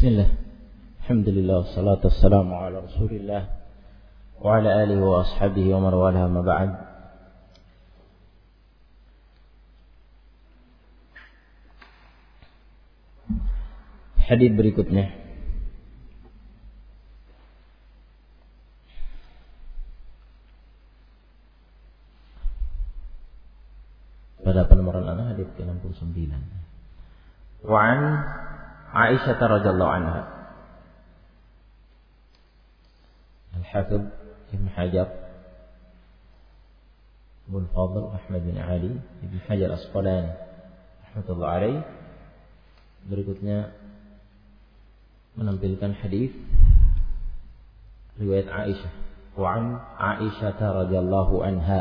Bismillah. Alhamdulillah wassalatu wassalamu ala Rasulillah wa ala alihi wa ashabihi wa man walaha ma ba'd. Hadits berikutnya pada penumeran anak hadits ke-69. Wa an Aisyah radhiyallahu anha. Al-Hafidz Ibn Hajar Ibn Fadl Ahmad bin Ali Ibn Hajar Asqalani rahmatullah alaih berikutnya menampilkan hadis riwayat Aisyah. Wa an Aisyah radhiyallahu anha.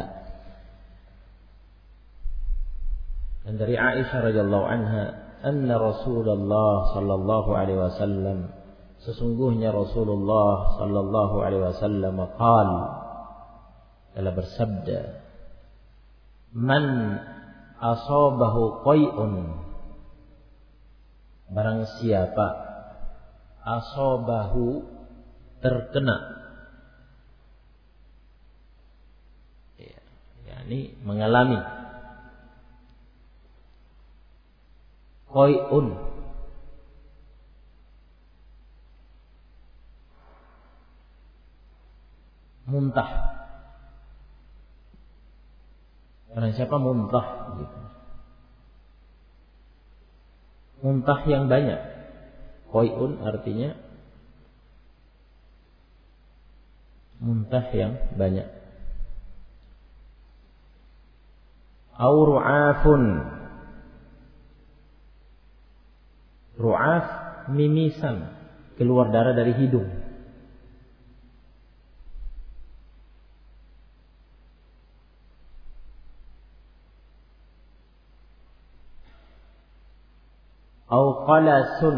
Dan dari Aisyah radhiyallahu anha, anna Rasulullah sallallahu alaihi wasallam, sesungguhnya Rasulullah sallallahu alaihi wasallam telah bersabda, man asabahu qai'un, barang siapa asabahu terkena, yakni mengalami, qai'un muntah. Barang siapa muntah gitu. Muntah yang banyak. Qai'un artinya muntah yang banyak. Au ru'afun. Ru'af mimisan, keluar darah dari hidung. Au qalasun,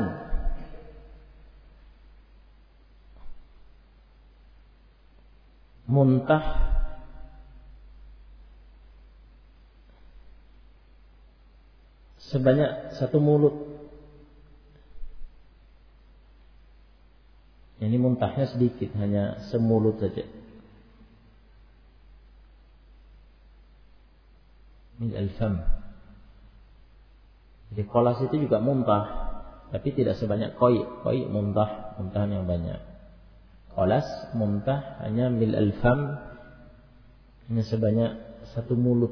muntah sebanyak satu mulut. Ini muntahnya sedikit, hanya semulut saja. Min al-fam. Jadi qalas itu juga muntah, tapi tidak sebanyak qai'. Qai' muntah, muntahan yang banyak. Qalas muntah hanya mil al-fam, hanya sebanyak satu mulut.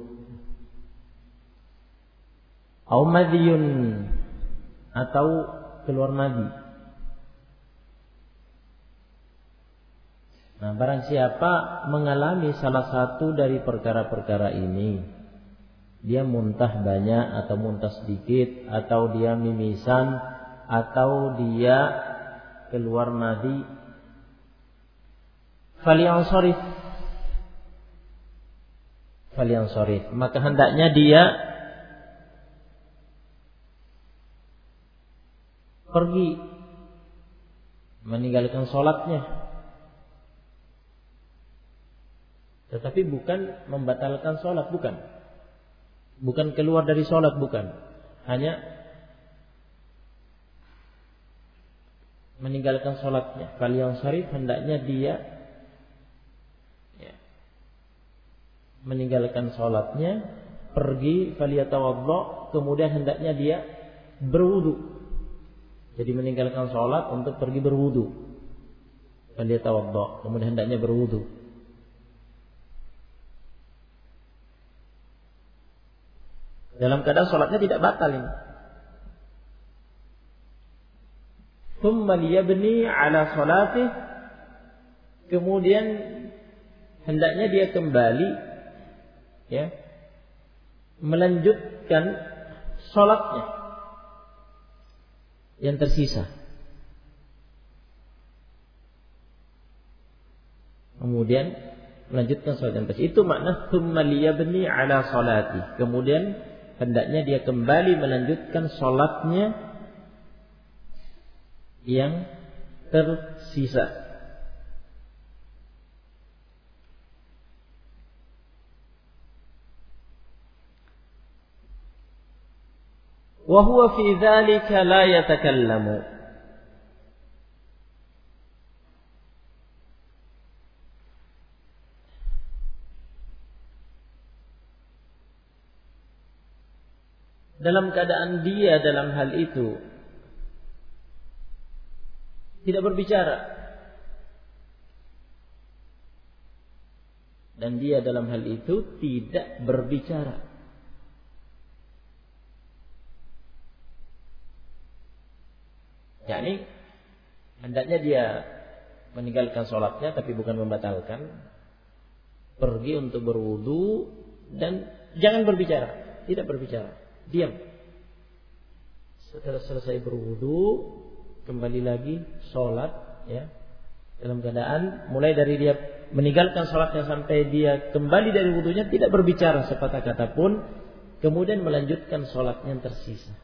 Au madiyun, atau keluar madi. Nah, barang siapa mengalami salah satu dari perkara-perkara ini, dia muntah banyak atau muntah sedikit, atau dia mimisan, atau dia keluar madi, falyansharif, maka hendaknya dia pergi meninggalkan sholatnya. Tetapi bukan membatalkan sholat, bukan. Bukan keluar dari sholat, bukan. Hanya meninggalkan sholatnya. Kalian syarif, hendaknya dia meninggalkan sholatnya, pergi, faliyatawaddo, kemudian hendaknya dia berwudu. Jadi meninggalkan sholat untuk pergi berwudu. Faliyatawaddo, kemudian hendaknya berwudu. Dalam keadaan sholatnya tidak batal ini. Tsumma liyabni ala sholatih, kemudian hendaknya dia kembali melanjutkan sholatnya yang tersisa. Kemudian melanjutkan sholat yang tersisa. Itu makna tsumma liyabni ala sholatih. Kemudian hendaknya dia kembali melanjutkan sholatnya yang tersisa. Wa huwa fi dzalika la yatakallamu. dalam keadaan dia dalam hal itu tidak berbicara, dan dia dalam hal itu tidak berbicara, yakni hendaknya dia meninggalkan sholatnya tapi bukan membatalkan, pergi untuk berwudu dan jangan berbicara, tidak berbicara, diam. Setelah selesai berwudu kembali lagi sholat, ya, dalam keadaan mulai dari dia meninggalkan sholatnya sampai dia kembali dari wudunya tidak berbicara sepatah kata pun, kemudian melanjutkan sholatnya yang tersisa,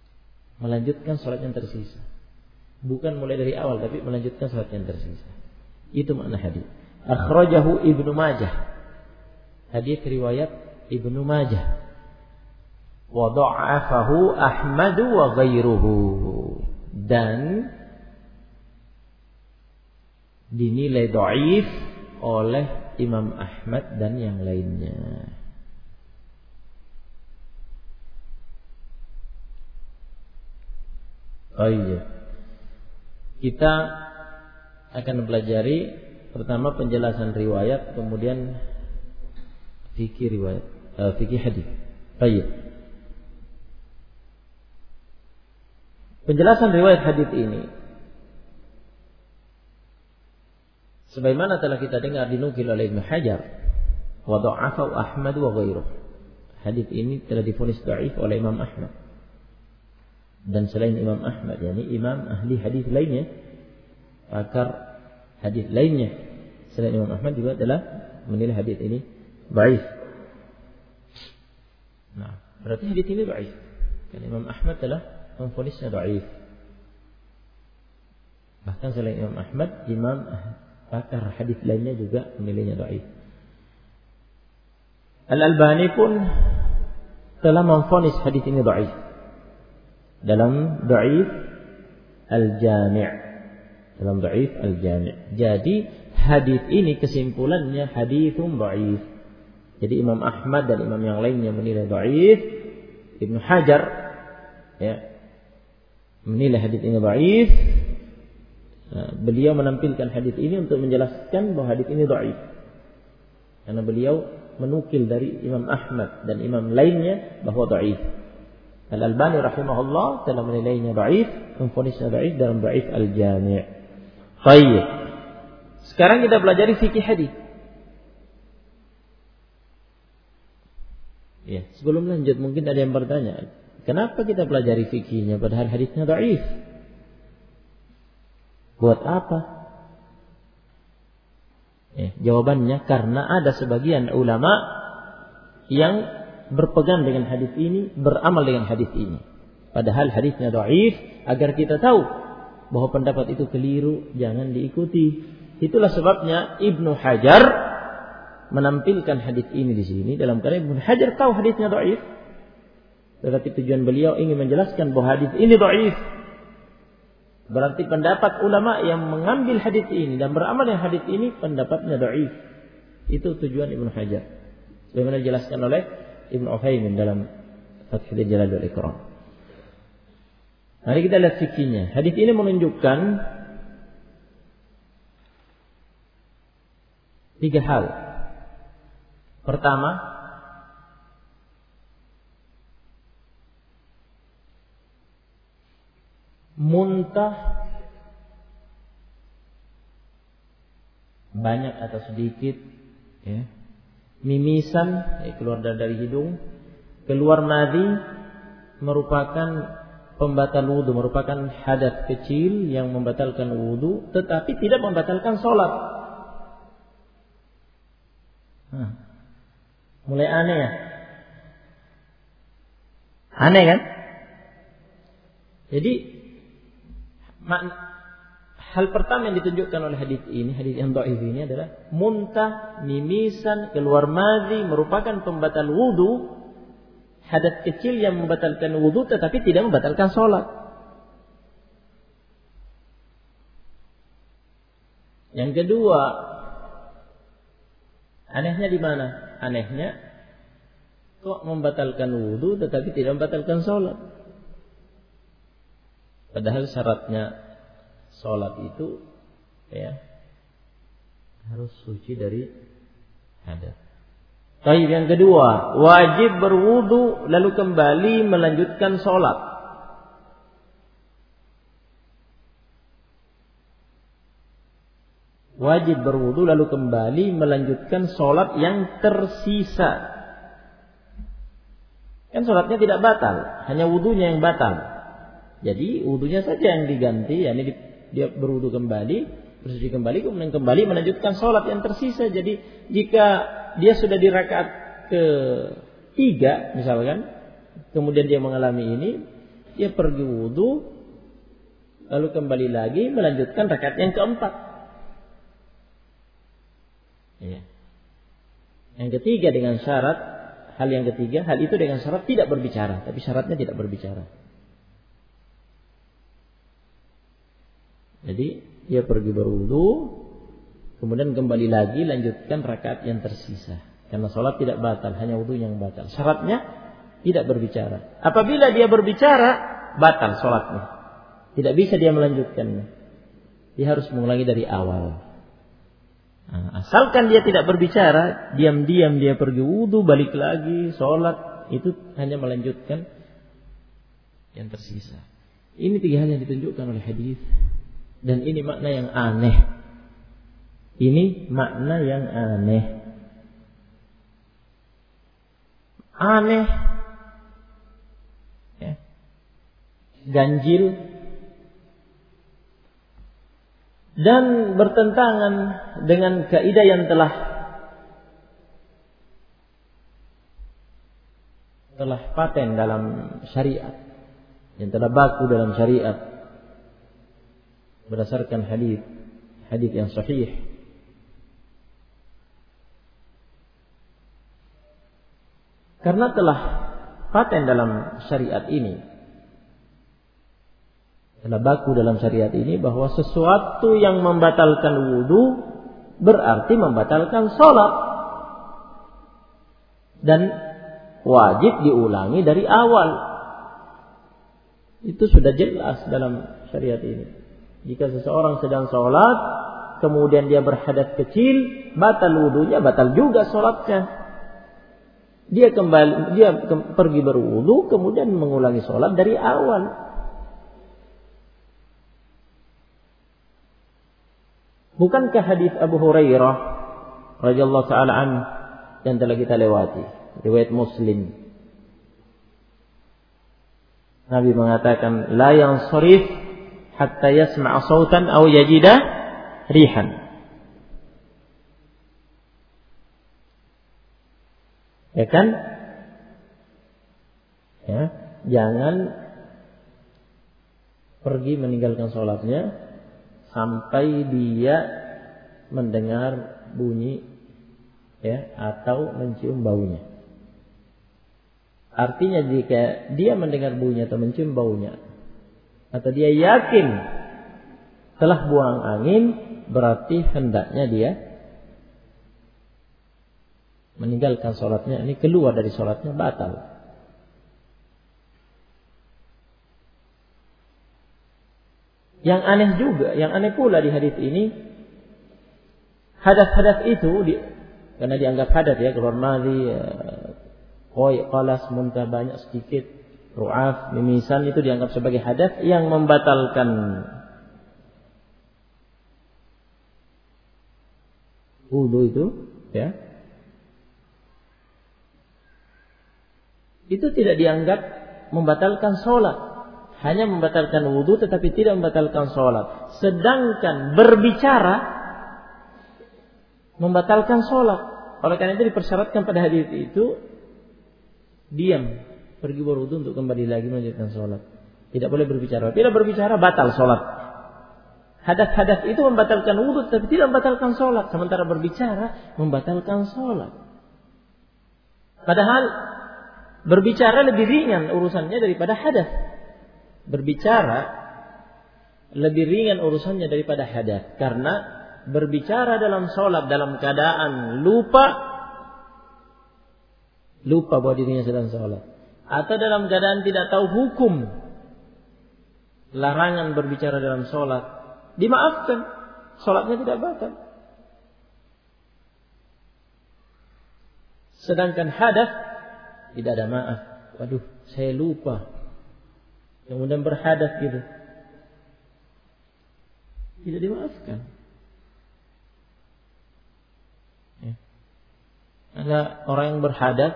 bukan mulai dari awal tapi melanjutkan sholat yang tersisa. Itu makna hadis. Akhrajahu Ibnu Majah, hadis riwayat Ibnu Majah, wa dha'afahu Ahmad wa ghairuhu, dan dinilai dhaif oleh Imam Ahmad dan yang lainnya. Baik. Kita akan pelajari pertama penjelasan riwayat, kemudian fikih riwayat, fikih hadis. Baik. Penjelasan riwayat hadis ini sebagaimana telah kita dengar dinukil oleh Ibnu Hajar, wa dha'afahu Ahmad wa ghairuh. Hadis ini telah divonis dhaif oleh Imam Ahmad dan selain Imam Ahmad, yakni imam ahli hadis lainnya, pakar hadis lainnya selain Imam Ahmad juga telah menilai hadis ini dhaif. Nah, berarti hadis ini dhaif. Karena Imam Ahmad telah memvonisnya dhaif. Bahkan selain Imam Ahmad, imam pakar hadis lainnya juga menilainya dhaif. Al-Albani pun telah memvonis hadis ini dhaif dalam Dhaif Al-Jami'. Jadi hadis ini kesimpulannya haditsun dhaif. Jadi Imam Ahmad dan imam yang lainnya menilai dhaif. Ibnu Hajar, ya, menilai hadis ini dhaif. Beliau menampilkan hadis ini untuk menjelaskan bahwa hadis ini dhaif, karena beliau menukil dari Imam Ahmad dan imam lainnya bahwa dhaif. Al-Albani rahimahullah telah menilainya dhaif, memvonisnya dhaif dalam Dhaif Al-Jami'. Baik. Sekarang kita pelajari fikih hadis. Ya, sebelum lanjut mungkin ada yang bertanya, kenapa kita pelajari fikihnya padahal hadisnya dhaif? Buat apa? Ya, jawabannya karena ada sebagian ulama yang berpegang dengan hadis ini, beramal dengan hadis ini, padahal hadisnya dhaif. Agar kita tahu bahwa pendapat itu keliru, jangan diikuti. Itulah sebabnya Ibnu Hajar menampilkan hadis ini di sini dalam karena Ibnu Hajar tahu hadisnya dhaif, tetapi tujuan beliau ingin menjelaskan bahwa hadis ini dhaif. Berarti pendapat ulama yang mengambil hadis ini dan beramal dengan hadis ini pendapatnya dhaif. Itu tujuan Ibnu Hajar, sebagaimana dijelaskan oleh Ibnu Utsaimin dalam Fathul Jalal wal Ikram. Mari kita lihat fikihnya. Hadis ini menunjukkan 3 hal. Pertama, muntah banyak atau sedikit, ya, mimisan, keluar dari hidung, keluar madhi, merupakan pembatal wudu, merupakan hadas kecil yang membatalkan wudu, tetapi tidak membatalkan sholat. Mulai aneh ya? Aneh kan? Jadi hal pertama yang ditunjukkan oleh hadis ini, hadis yang dhaif ini adalah muntah, mimisan, keluar madhi merupakan pembatal wudu, hadas kecil yang membatalkan wudu tetapi tidak membatalkan sholat. Yang kedua, anehnya di mana? Anehnya Kok membatalkan wudu tetapi tidak membatalkan sholat? Padahal syaratnya sholat itu harus suci dari hadas. Baik, yang kedua, wajib berwudu lalu kembali melanjutkan sholat. Wajib berwudu lalu kembali melanjutkan sholat yang tersisa. Kan sholatnya tidak batal, hanya wudunya yang batal. Jadi wudunya saja yang diganti, yakni dia berwudu kembali, bersuci kembali, kemudian kembali melanjutkan sholat yang tersisa. Jadi jika dia sudah di rakaat ke-3 misalkan, kemudian dia mengalami ini, dia pergi wudu, lalu kembali lagi melanjutkan rakaat yang ke-4. Yang ketiga dengan syarat, hal yang ketiga, hal itu dengan syarat tidak berbicara, tapi syaratnya tidak berbicara. Jadi dia pergi berwudu, kemudian kembali lagi lanjutkan rakaat yang tersisa. Karena sholat tidak batal, hanya wudu yang batal. Syaratnya tidak berbicara. Apabila dia berbicara, batal sholatnya. Tidak bisa dia melanjutkannya. Dia harus mengulangi dari awal. Nah, asalkan dia tidak berbicara, diam-diam dia pergi wudu, balik lagi, sholat, itu hanya melanjutkan yang tersisa. Ini 3 hal yang ditunjukkan oleh hadis. Dan ini makna yang aneh. Ini makna yang aneh. Aneh. Ganjil. Dan bertentangan dengan kaidah yang telah paten dalam syariat, yang telah baku dalam syariat berdasarkan hadis yang sahih. Karena telah paten dalam syariat ini, telah baku dalam syariat ini, bahwa sesuatu yang membatalkan wudu berarti membatalkan sholat, dan wajib diulangi dari awal. Itu sudah jelas dalam syariat ini. Jika seseorang sedang sholat, kemudian dia berhadas kecil, batal wudunya, batal juga sholatnya. Dia pergi berwudu, kemudian mengulangi sholat dari awal. Bukankah hadis Abu Hurairah radhiyallahu taala an yang telah kita lewati, riwayat Muslim? Nabi mengatakan, la yansharif hatta yasma'a sautan aw yajida rihan. Ya kan? Ya, jangan pergi meninggalkan sholatnya sampai dia mendengar bunyi atau mencium baunya. Artinya jika dia mendengar bunyi atau mencium baunya, atau dia yakin telah buang angin, berarti hendaknya dia meninggalkan sholatnya, ini keluar dari sholatnya, batal. Yang aneh juga, yang aneh pula di hadis ini, hadas-hadas itu karena dianggap hadas keluar madhi, qalas, muntah banyak sedikit, ru'af, mimisan, itu dianggap sebagai hadas yang membatalkan wudu itu, itu tidak dianggap membatalkan sholat, hanya membatalkan wudu tetapi tidak membatalkan sholat. Sedangkan berbicara membatalkan sholat. Oleh karena itu dipersyaratkan pada hadis itu diam, pergi berwudu untuk kembali lagi melanjutkan sholat. Tidak boleh berbicara. Bila berbicara batal sholat. Hadas-hadas itu membatalkan wudu tapi tidak membatalkan sholat. Sementara berbicara membatalkan sholat. Padahal berbicara lebih ringan urusannya daripada hadas. Berbicara lebih ringan urusannya daripada hadas. Karena berbicara dalam sholat dalam keadaan lupa lupa bahwa dirinya sedang sholat, atau dalam keadaan tidak tahu hukum larangan berbicara dalam sholat, dimaafkan, sholatnya tidak batal. Sedangkan hadas tidak ada maaf. Waduh, saya lupa, kemudian berhadas gitu, tidak dimaafkan. Ya. Ada orang yang berhadas,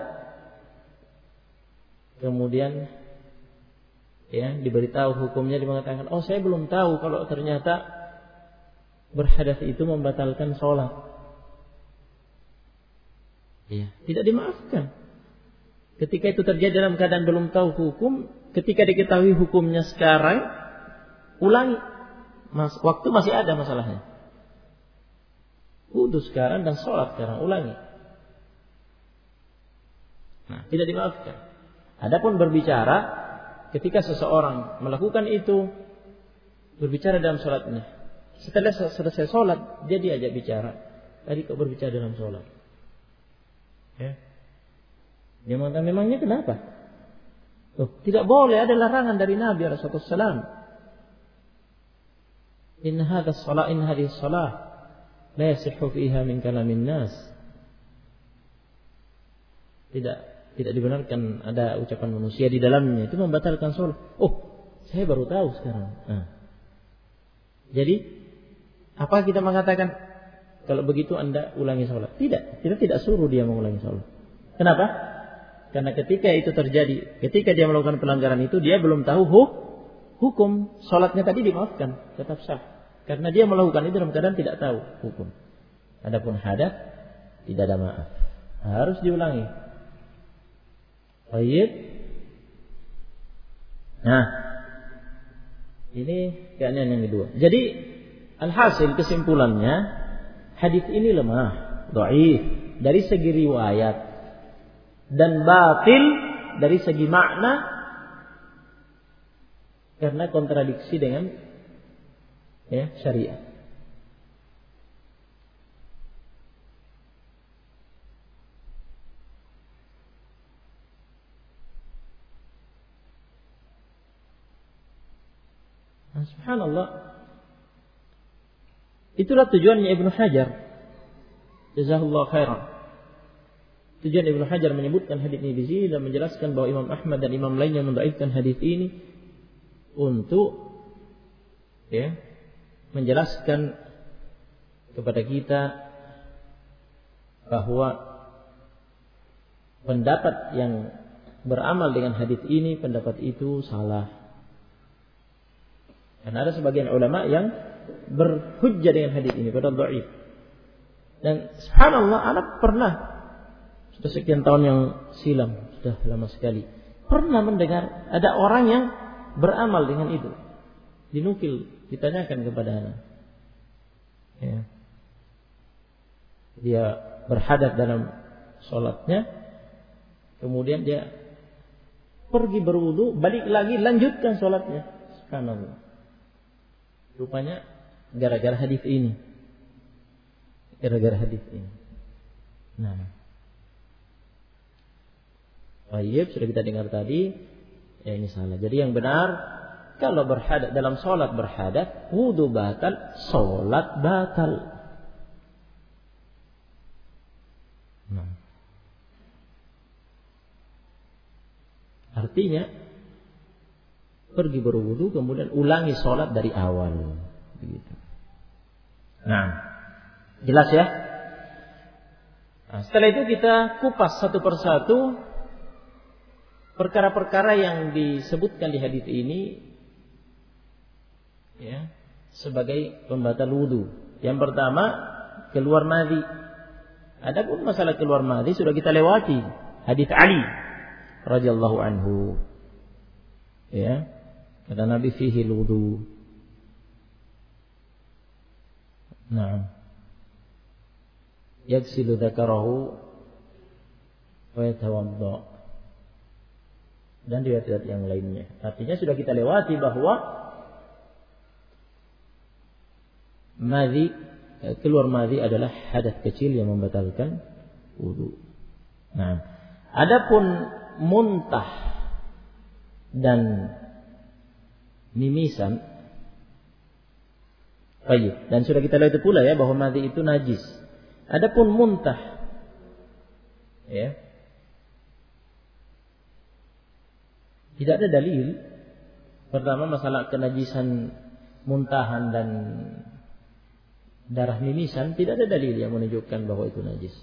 kemudian ya diberitahu hukumnya, mengatakan, oh saya belum tahu kalau ternyata berhadas itu membatalkan sholat. Ya, tidak dimaafkan. Ketika itu terjadi dalam keadaan belum tahu hukum, ketika diketahui hukumnya sekarang, ulangi. Waktu masih ada masalahnya. Wudu sekarang dan sholat sekarang, ulangi. Nah, tidak dimaafkan. Adapun berbicara, ketika seseorang melakukan itu, berbicara dalam sholatnya, setelah selesai sholat, dia diajak bicara. Tadi kau berbicara dalam sholat. Ya. Dia mengatakan, memangnya kenapa? Tidak boleh, ada larangan dari Nabi SAW. Inna hadhihi shalah la yasihhu fiha min kalamin nas. Tidak dibenarkan ada ucapan manusia di dalamnya, itu membatalkan sholat. Oh, saya baru tahu sekarang. Nah. Jadi, apa kita mengatakan? Kalau begitu Anda ulangi sholat? Tidak, kita tidak suruh dia mengulangi sholat. Kenapa? Karena ketika itu terjadi, ketika dia melakukan pelanggaran itu, dia belum tahu hukum. Sholatnya tadi dimaafkan, tetap sah. Karena dia melakukan itu dalam keadaan tidak tahu hukum. Adapun hadas, tidak ada maaf. Harus diulangi. Baik. Nah, ini keadaan yang kedua. Jadi, alhasil kesimpulannya, hadis ini lemah, dhaif dari segi riwayat, dan batil dari segi makna, karena kontradiksi dengan syariat. Nah, subhanallah, itulah tujuannya Ibnu Hajar, jazahullah khairan. Tujuan Ibnu Hajar menyebutkan hadis ini di sini dan menjelaskan bahwa Imam Ahmad dan imam lainnya mendhaifkan hadis ini untuk menjelaskan kepada kita bahwa pendapat yang beramal dengan hadis ini, pendapat itu salah. Karena ada sebagian ulama yang berhujjah dengan hadis ini padahal dhaif. Dan subhanallah, anak pernah sudah sekian tahun yang silam, sudah lama sekali, pernah mendengar ada orang yang beramal dengan itu. Dinukil, ditanyakan kepada anak. Ya. Dia berhadas dalam sholatnya, kemudian dia pergi berwudu, balik lagi, lanjutkan sholatnya. Subhanallah. Rupanya gara-gara hadis ini. Gara-gara hadis ini. Nah. Baik, sudah kita dengar tadi, ya ini salah. Jadi yang benar, kalau berhadas dalam sholat berhadas, wudu batal, sholat batal. Nah. Artinya pergi berwudu, kemudian ulangi sholat dari awal. Begitu. Nah, jelas ya? Nah, setelah itu kita kupas satu persatu perkara-perkara yang disebutkan di hadis ini, ya, sebagai pembatal wudu. Yang pertama, keluar madhi. Adapun masalah keluar madhi sudah kita lewati. Hadis Ali radhiyallahu anhu. Ya, kata Nabi fihi wudu. Nah, yaghsilu dzakarahu wa yatawadda. Dan riwayat yang lainnya. Artinya sudah kita lewati bahwa madhi, keluar madhi adalah hadas kecil yang membatalkan wudu. Nah, Adapun muntah dan mimisan, baik, dan sudah kita lihat pula ya bahwa madhi itu najis. Adapun muntah, ya, tidak ada dalil. Pertama masalah kenajisan muntahan dan darah mimisan, tidak ada dalil yang menunjukkan bahwa itu najis.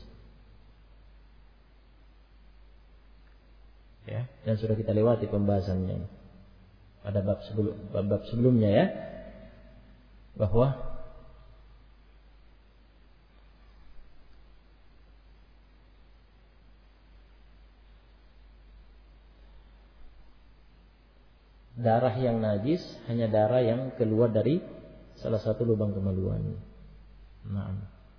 Ya, dan sudah kita lewati pembahasannya pada bab sebelumnya ya, bahwa darah yang najis hanya darah yang keluar dari salah satu lubang kemaluan. Nah,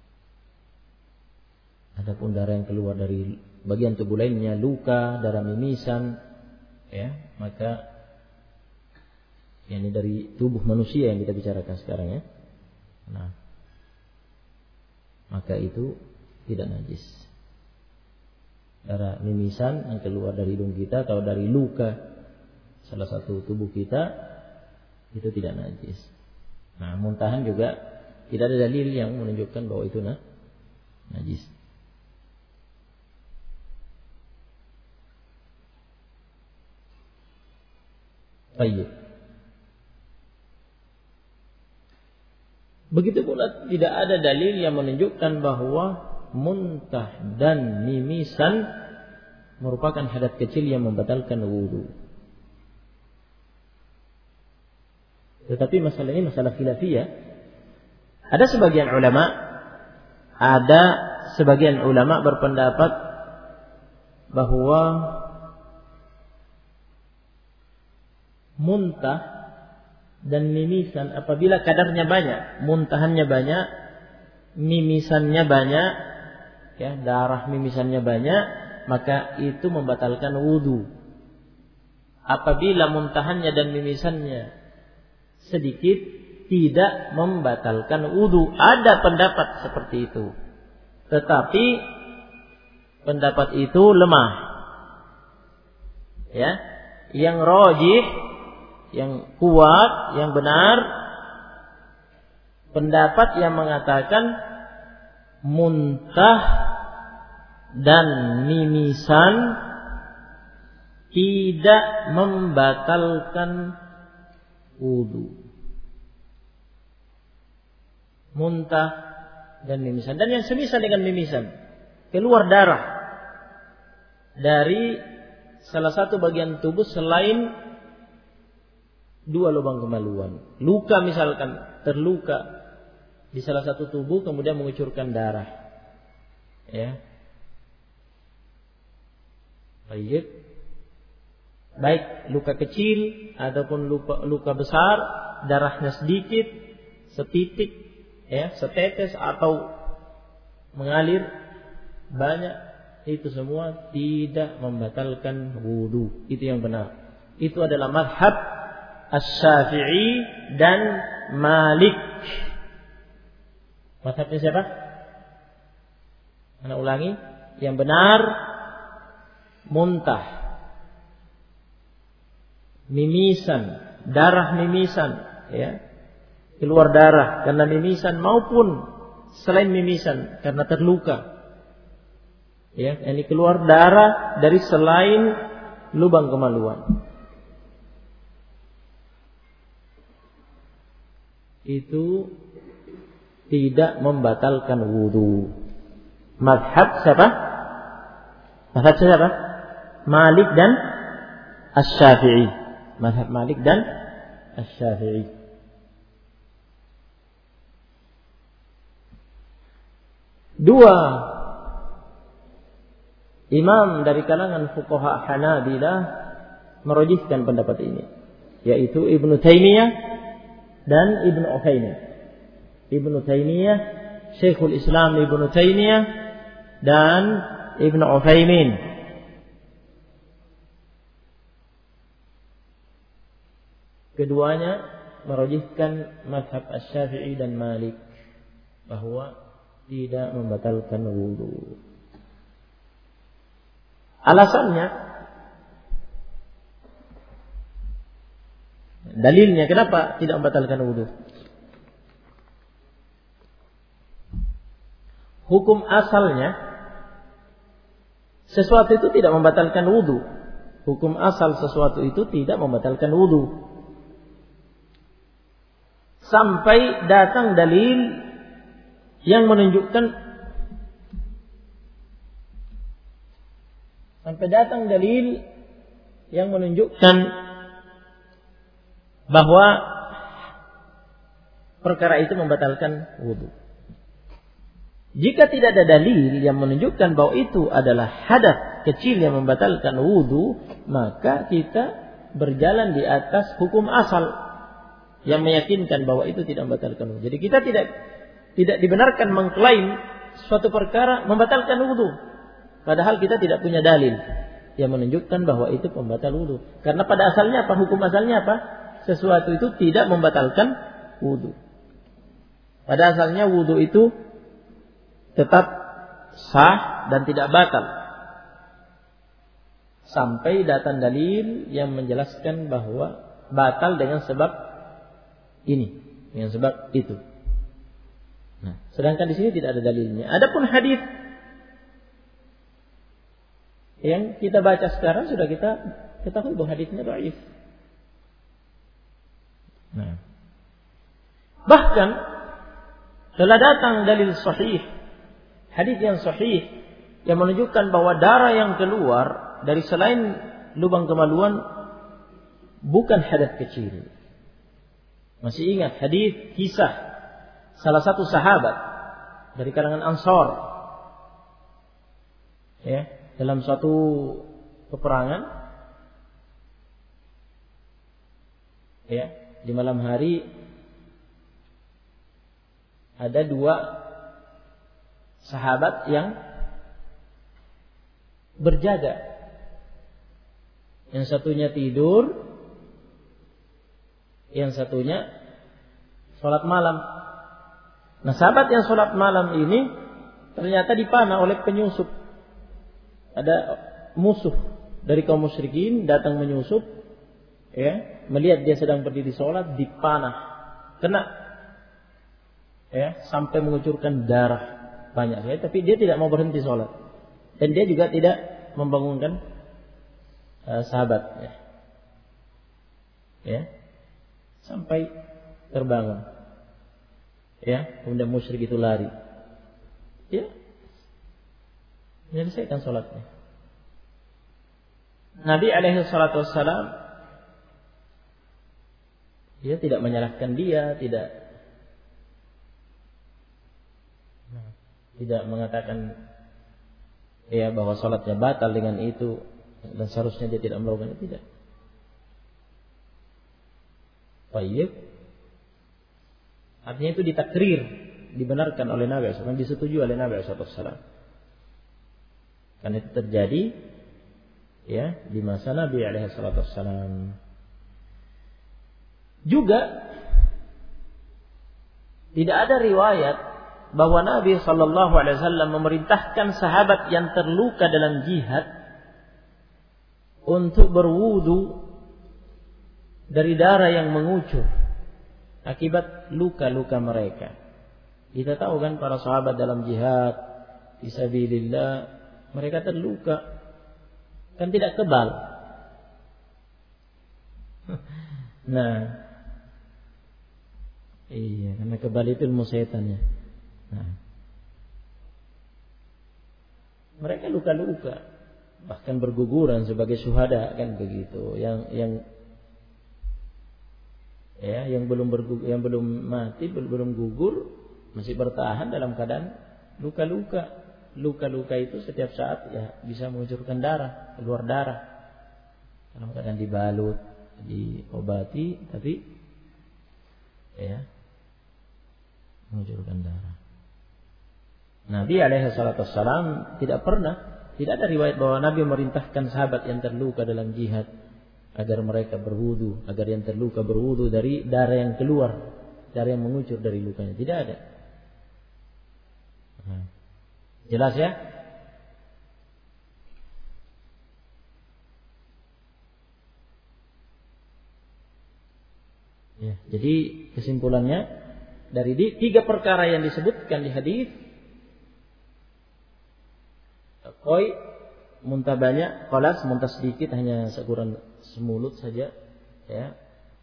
adapun darah yang keluar dari bagian tubuh lainnya, luka, darah mimisan, ya, maka ini dari tubuh manusia yang kita bicarakan sekarang ya. Nah, maka itu tidak najis. Darah mimisan yang keluar dari hidung kita atau dari luka salah satu tubuh kita itu tidak najis. Nah, muntahan juga tidak ada dalil yang menunjukkan bahwa itu najis. Baik. Begitu pula tidak ada dalil yang menunjukkan bahwa muntah dan mimisan merupakan hadas kecil yang membatalkan wudu. Tetapi masalah ini masalah khilafiyah. Ada sebagian ulama berpendapat bahwa muntah dan mimisan apabila kadarnya banyak, muntahannya banyak, mimisannya banyak, ya, darah mimisannya banyak, maka itu membatalkan wudu. Apabila muntahannya dan mimisannya sedikit, tidak membatalkan wudu. Ada pendapat seperti itu, tetapi pendapat itu lemah. Ya, yang rajih, yang kuat, yang benar, pendapat yang mengatakan muntah dan mimisan tidak membatalkan wudu. Muntah dan mimisan, dan yang semisal dengan mimisan, keluar darah dari salah satu bagian tubuh selain dua lubang kemaluan. Luka misalkan, terluka di salah satu tubuh kemudian mengucurkan darah. Ya. Baik luka kecil ataupun luka besar, darahnya sedikit, setitik, ya, setetes atau mengalir banyak, itu semua tidak membatalkan wudu. Itu yang benar. Itu adalah mazhab Asy-Syafi'i dan Malik. Mazhabnya siapa? Ana ulangi, yang benar muntah, mimisan, darah mimisan, ya, keluar darah karena mimisan maupun selain mimisan karena terluka, ya, ini keluar darah dari selain lubang kemaluan, itu tidak membatalkan wudu. Mazhab siapa? Mazhab siapa? Malik dan Asy-Syafi'i. Mazhab Malik dan Asy-Syafi'i. Dua imam dari kalangan fuqaha Hanabilah merujihkan pendapat ini, yaitu Ibnu Taimiyah dan Ibnu Utsaimin. Ibnu Taimiyah, Syekhul Islam Ibnu Taimiyah dan Ibnu Utsaimin. Keduanya merujihkan mazhab Asy-Syafi'i dan Malik bahwa tidak membatalkan wudu. Alasannya, dalilnya kenapa tidak membatalkan wudu? Hukum asalnya sesuatu itu tidak membatalkan wudu. Hukum asal sesuatu itu tidak membatalkan wudu. Sampai datang dalil yang menunjukkan bahwa perkara itu membatalkan wudu. Jika tidak ada dalil yang menunjukkan bahwa itu adalah hadath kecil yang membatalkan wudu, maka kita berjalan di atas hukum asal yang meyakinkan bahwa itu tidak membatalkan wudu. Jadi kita tidak dibenarkan mengklaim suatu perkara membatalkan wudu, padahal kita tidak punya dalil yang menunjukkan bahwa itu pembatal wudu. Karena pada asalnya apa? Hukum asalnya apa? Sesuatu itu tidak membatalkan wudu. Pada asalnya wudu itu tetap sah dan tidak batal sampai datang dalil yang menjelaskan bahwa batal dengan sebab ini, dengan sebab itu. Nah, sedangkan di sini tidak ada dalilnya. Adapun hadis yang kita baca sekarang sudah kita ketahui bahwa hadisnya dhaif. Nah, bahkan telah datang dalil sahih, hadis yang sahih yang menunjukkan bahwa darah yang keluar dari selain lubang kemaluan bukan hadath kecil. Masih ingat hadis kisah salah satu sahabat dari kalangan Ansar, ya, dalam suatu peperangan, ya, di malam hari ada dua sahabat yang berjaga. Yang satunya tidur, yang satunya sholat malam. Nah, sahabat yang sholat malam ini ternyata dipanah oleh penyusup. Ada musuh dari kaum musyrikin datang menyusup, ya, melihat dia sedang berdiri sholat, dipanah, kena, ya, sampai mengucurkan darah banyak, ya, tapi dia tidak mau berhenti sholat, dan dia juga tidak membangunkan sahabat, ya, sampai terbangun, ya, kemudian musyrik itu lari, ya, menyelesaikan sholatnya. Nabi alaihi salatu wassalam, dia tidak menyalahkan dia, tidak mengatakan, ya, bahwa sholatnya batal dengan itu dan seharusnya dia tidak melakukan itu, tidak. Baik. Artinya itu ditakrir, dibenarkan oleh Nabi SAW, disetujui oleh Nabi SAW. Karena itu terjadi, ya, di masa Nabi SAW. Juga tidak ada riwayat bahwa Nabi SAW memerintahkan sahabat yang terluka dalam jihad untuk berwudu dari darah yang mengucur akibat luka-luka mereka. Kita tahu kan para sahabat dalam jihad fisabilillah, mereka terluka, kan tidak kebal. Nah, iya, karena kebal itu ilmu setan, ya. Nah, mereka luka-luka, bahkan berguguran sebagai syuhada, kan begitu. Yang belum mati, belum gugur, masih bertahan dalam keadaan luka-luka. Luka-luka itu setiap saat, ya, bisa mengucurkan darah, keluar darah. Dalam keadaan dibalut, diobati, tapi, ya, mengucurkan darah. Nabi alaihissalam tidak ada riwayat bahwa Nabi memerintahkan sahabat yang terluka dalam jihad agar mereka berwudu, agar yang terluka berwudu dari darah yang keluar, darah yang mengucur dari lukanya. Tidak ada. Jelas, ya? Ya, jadi kesimpulannya dari 3 perkara yang disebutkan di hadis, koi muntah banyak, kholas muntah sedikit hanya seukuran semulut saja, ya.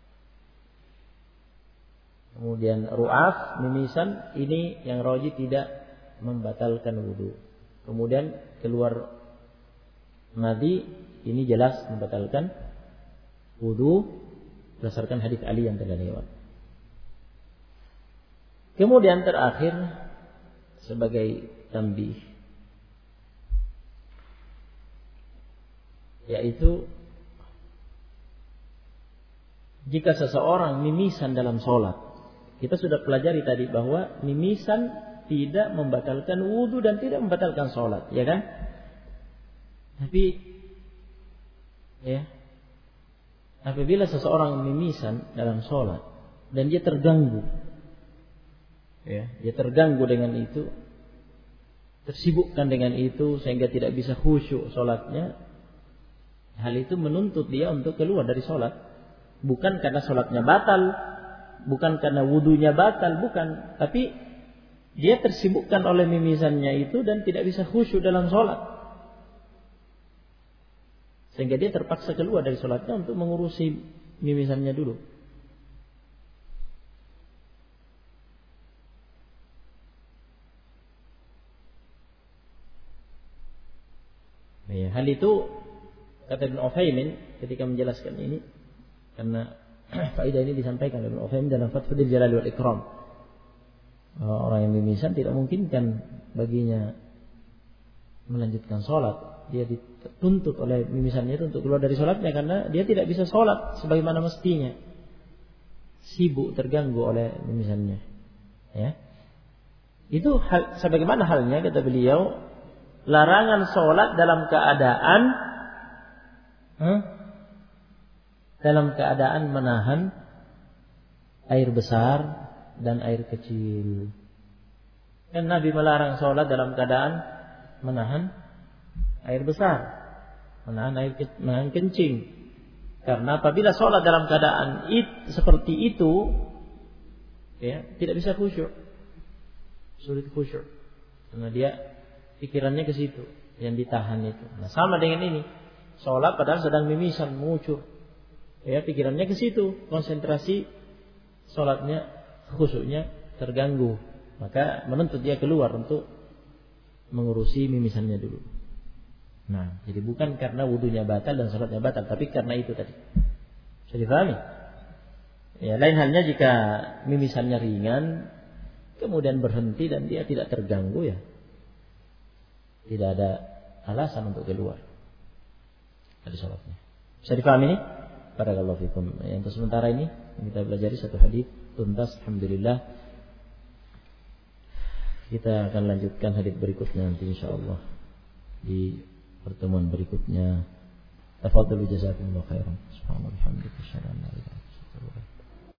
Kemudian ru'af, mimisan, ini yang rajih tidak membatalkan wudu. Kemudian keluar madhi, ini jelas membatalkan wudu berdasarkan hadis Ali yang telah lewat. Kemudian terakhir sebagai tambih, yaitu jika seseorang mimisan dalam sholat, kita sudah pelajari tadi bahwa mimisan tidak membatalkan wudu dan tidak membatalkan sholat, ya kan? Tapi ya, apabila seseorang mimisan dalam sholat dan dia terganggu, ya, dia terganggu dengan itu, tersibukkan dengan itu sehingga tidak bisa khusyuk sholatnya, hal itu menuntut dia untuk keluar dari sholat. Bukan karena sholatnya batal, bukan karena wudunya batal, bukan. Tapi dia tersibukkan oleh mimisannya itu dan tidak bisa khusyuk dalam sholat, sehingga dia terpaksa keluar dari sholatnya untuk mengurusi mimisannya dulu. Ya, hal itu kata Ibnu Utsaimin ketika menjelaskan ini, karena faedah ini disampaikan oleh Ibnu Utsaimin dalam Fathul Jalal wal Ikram. Orang yang mimisan tidak memungkinkan baginya melanjutkan sholat. Dia dituntut oleh mimisannya itu untuk keluar dari sholatnya karena dia tidak bisa sholat sebagaimana mestinya. Sibuk, terganggu oleh mimisannya. Ya. Itu sebagaimana halnya kata beliau, larangan sholat dalam keadaan menahan air besar dan air kecil. Kan Nabi melarang sholat dalam keadaan menahan air besar, menahan kencing. Karena apabila sholat dalam keadaan seperti itu, ya, tidak bisa khusyuk, sulit khusyuk, karena dia pikirannya ke situ, yang ditahan itu. Nah, sama dengan ini, sholat padahal sedang mimisan, mengucur, ya, pikirannya ke situ, konsentrasi sholatnya, khusyuknya terganggu, maka menuntut dia keluar untuk mengurusi mimisannya dulu. Nah, jadi bukan karena wudunya batal dan sholatnya batal, tapi karena itu tadi. Bisa dipahami? Ya, lain halnya jika mimisannya ringan, kemudian berhenti dan dia tidak terganggu, ya, tidak ada alasan untuk keluar dari sholatnya. Bisa dipahami ini? Barakallahu fikum. Untuk sementara ini kita pelajari satu hadis tuntas, alhamdulillah. Kita akan lanjutkan hadis berikutnya nanti insyaallah di pertemuan berikutnya. Tafadhalu jazakumullahu khairan. Subhanallah, alhamdulillah, syada la ilaha illallah.